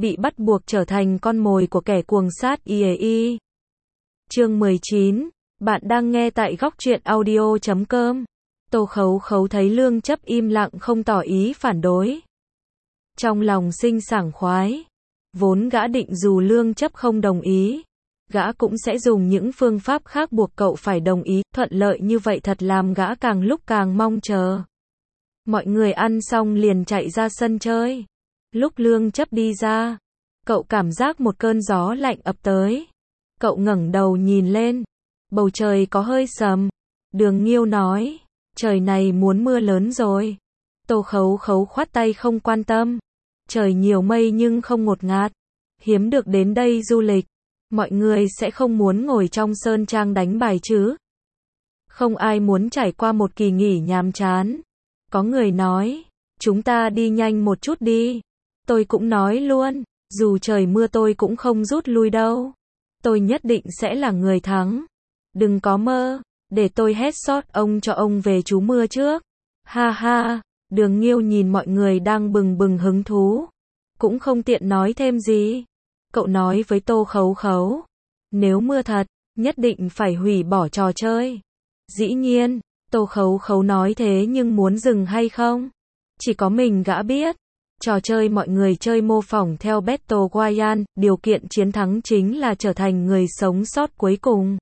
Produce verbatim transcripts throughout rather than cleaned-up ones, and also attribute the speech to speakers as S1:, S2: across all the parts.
S1: bị bắt buộc trở thành con mồi của kẻ cuồng sát i a i. Chương mười chín, bạn đang nghe tại góc truyện audio chấm com. Tô Khấu Khấu thấy Lương Chấp im lặng không tỏ ý phản đối. Trong lòng sinh sảng khoái. Vốn gã định dù Lương Chấp không đồng ý, gã cũng sẽ dùng những phương pháp khác buộc cậu phải đồng ý, thuận lợi như vậy thật làm gã càng lúc càng mong chờ. Mọi người ăn xong liền chạy ra sân chơi. Lúc Lương Chấp đi ra, cậu cảm giác một cơn gió lạnh ập tới. Cậu ngẩng đầu nhìn lên, bầu trời có hơi sầm. Đường Nghiêu nói, trời này muốn mưa lớn rồi. Tô Khấu Khấu khoát tay không quan tâm. Trời nhiều mây nhưng không ngột ngạt. Hiếm được đến đây du lịch, mọi người sẽ không muốn ngồi trong sơn trang đánh bài chứ. Không ai muốn trải qua một kỳ nghỉ nhàm chán. Có người nói, chúng ta đi nhanh một chút đi. Tôi cũng nói luôn, dù trời mưa tôi cũng không rút lui đâu. Tôi nhất định sẽ là người thắng. Đừng có mơ, để tôi headshot ông cho ông về trú mưa trước. Ha ha, Đường Nghiêu nhìn mọi người đang bừng bừng hứng thú. Cũng không tiện nói thêm gì. Cậu nói với Tô Khấu Khấu, nếu mưa thật, nhất định phải hủy bỏ trò chơi. Dĩ nhiên, Tô Khấu Khấu nói thế nhưng muốn dừng hay không? Chỉ có mình gã biết. Trò chơi mọi người chơi mô phỏng theo Battle Royale, điều kiện chiến thắng chính là trở thành người sống sót cuối cùng.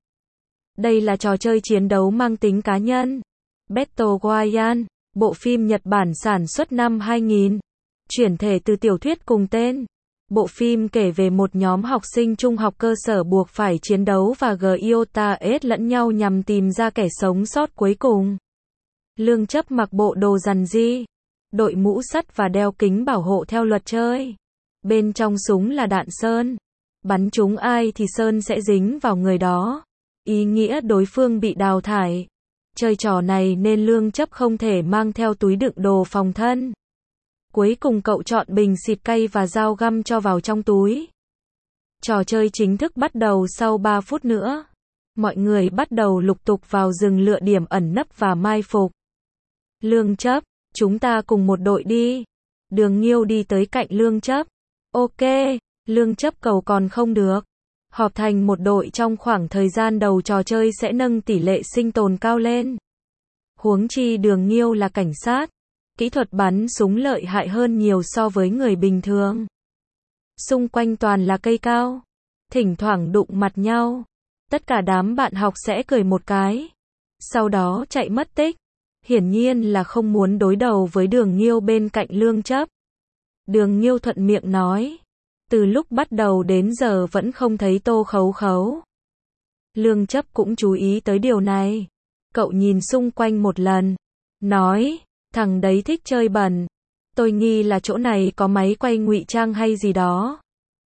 S1: Đây là trò chơi chiến đấu mang tính cá nhân. Battle Royale, bộ phim Nhật Bản sản xuất năm hai nghìn, chuyển thể từ tiểu thuyết cùng tên. Bộ phim kể về một nhóm học sinh trung học cơ sở buộc phải chiến đấu và giota ết lẫn nhau nhằm tìm ra kẻ sống sót cuối cùng. Lương Chấp mặc bộ đồ rằn ri, đội mũ sắt và đeo kính bảo hộ theo luật chơi. Bên trong súng là đạn sơn. Bắn trúng ai thì sơn sẽ dính vào người đó. Ý nghĩa đối phương bị đào thải. Chơi trò này nên Lương Chấp không thể mang theo túi đựng đồ phòng thân. Cuối cùng cậu chọn bình xịt cay và dao găm cho vào trong túi. Trò chơi chính thức bắt đầu sau ba phút nữa. Mọi người bắt đầu lục tục vào rừng lựa điểm ẩn nấp và mai phục. Lương Chấp, chúng ta cùng một đội đi. Đường Nghiêu đi tới cạnh Lương Chấp. Ok, Lương Chấp cầu còn không được. Họp thành một đội trong khoảng thời gian đầu trò chơi sẽ nâng tỷ lệ sinh tồn cao lên. Huống chi Đường Nghiêu là cảnh sát. Kỹ thuật bắn súng lợi hại hơn nhiều so với người bình thường. Xung quanh toàn là cây cao. Thỉnh thoảng đụng mặt nhau. Tất cả đám bạn học sẽ cười một cái. Sau đó chạy mất tích. Hiển nhiên là không muốn đối đầu với Đường Nghiêu bên cạnh Lương Chấp. Đường Nghiêu thuận miệng nói. Từ lúc bắt đầu đến giờ vẫn không thấy Tô Khấu Khấu. Lương Chấp cũng chú ý tới điều này. Cậu nhìn xung quanh một lần. Nói, thằng đấy thích chơi bẩn. Tôi nghi là chỗ này có máy quay ngụy trang hay gì đó.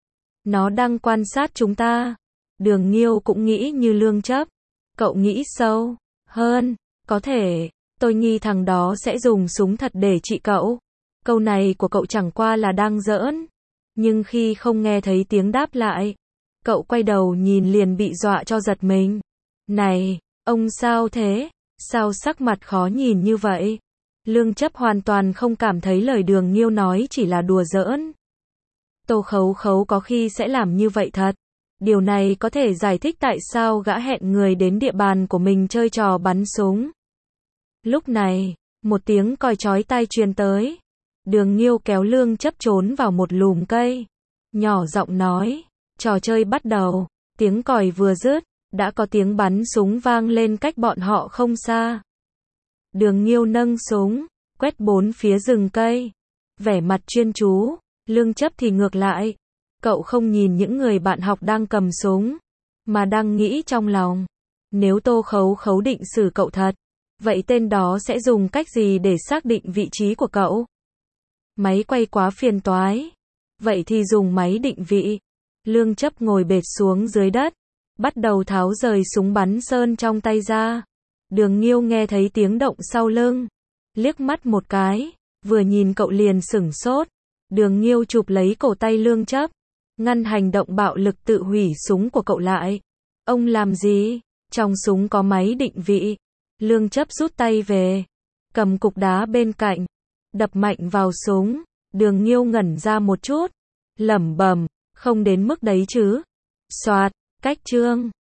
S1: Nó đang quan sát chúng ta. Đường Nghiêu cũng nghĩ như Lương Chấp. Cậu nghĩ sâu hơn. Có thể, tôi nghi thằng đó sẽ dùng súng thật để trị cậu. Câu này của cậu chẳng qua là đang giỡn. Nhưng khi không nghe thấy tiếng đáp lại, cậu quay đầu nhìn liền bị dọa cho giật mình. Này, ông sao thế? Sao sắc mặt khó nhìn như vậy? Lương Chấp hoàn toàn không cảm thấy lời Đường Nghiêu nói chỉ là đùa giỡn. Tô Khấu Khấu có khi sẽ làm như vậy thật. Điều này có thể giải thích tại sao gã hẹn người đến địa bàn của mình chơi trò bắn súng. Lúc này, một tiếng còi chói tai truyền tới. Đường Nghiêu kéo Lương Chấp trốn vào một lùm cây. Nhỏ giọng nói, trò chơi bắt đầu. Tiếng còi vừa dứt, đã có tiếng bắn súng vang lên cách bọn họ không xa. Đường Nghiêu nâng súng, quét bốn phía rừng cây. Vẻ mặt chuyên chú. Lương Chấp thì ngược lại. Cậu không nhìn những người bạn học đang cầm súng, mà đang nghĩ trong lòng. Nếu Tô Khấu Khấu định xử cậu thật, vậy tên đó sẽ dùng cách gì để xác định vị trí của cậu? Máy quay quá phiền toái. Vậy thì dùng máy định vị. Lương Chấp ngồi bệt xuống dưới đất, bắt đầu tháo rời súng bắn sơn trong tay ra. Đường Nghiêu nghe thấy tiếng động sau lưng, liếc mắt một cái, vừa nhìn cậu liền sửng sốt. Đường Nghiêu chụp lấy cổ tay Lương Chấp, ngăn hành động bạo lực tự hủy súng của cậu lại. Ông làm gì? Trong súng có máy định vị. Lương Chấp rút tay về, cầm cục đá bên cạnh, đập mạnh vào súng. Đường Nghiêu ngẩn ra một chút, Lẩm bẩm, không đến mức đấy chứ. Soạt, cách chương.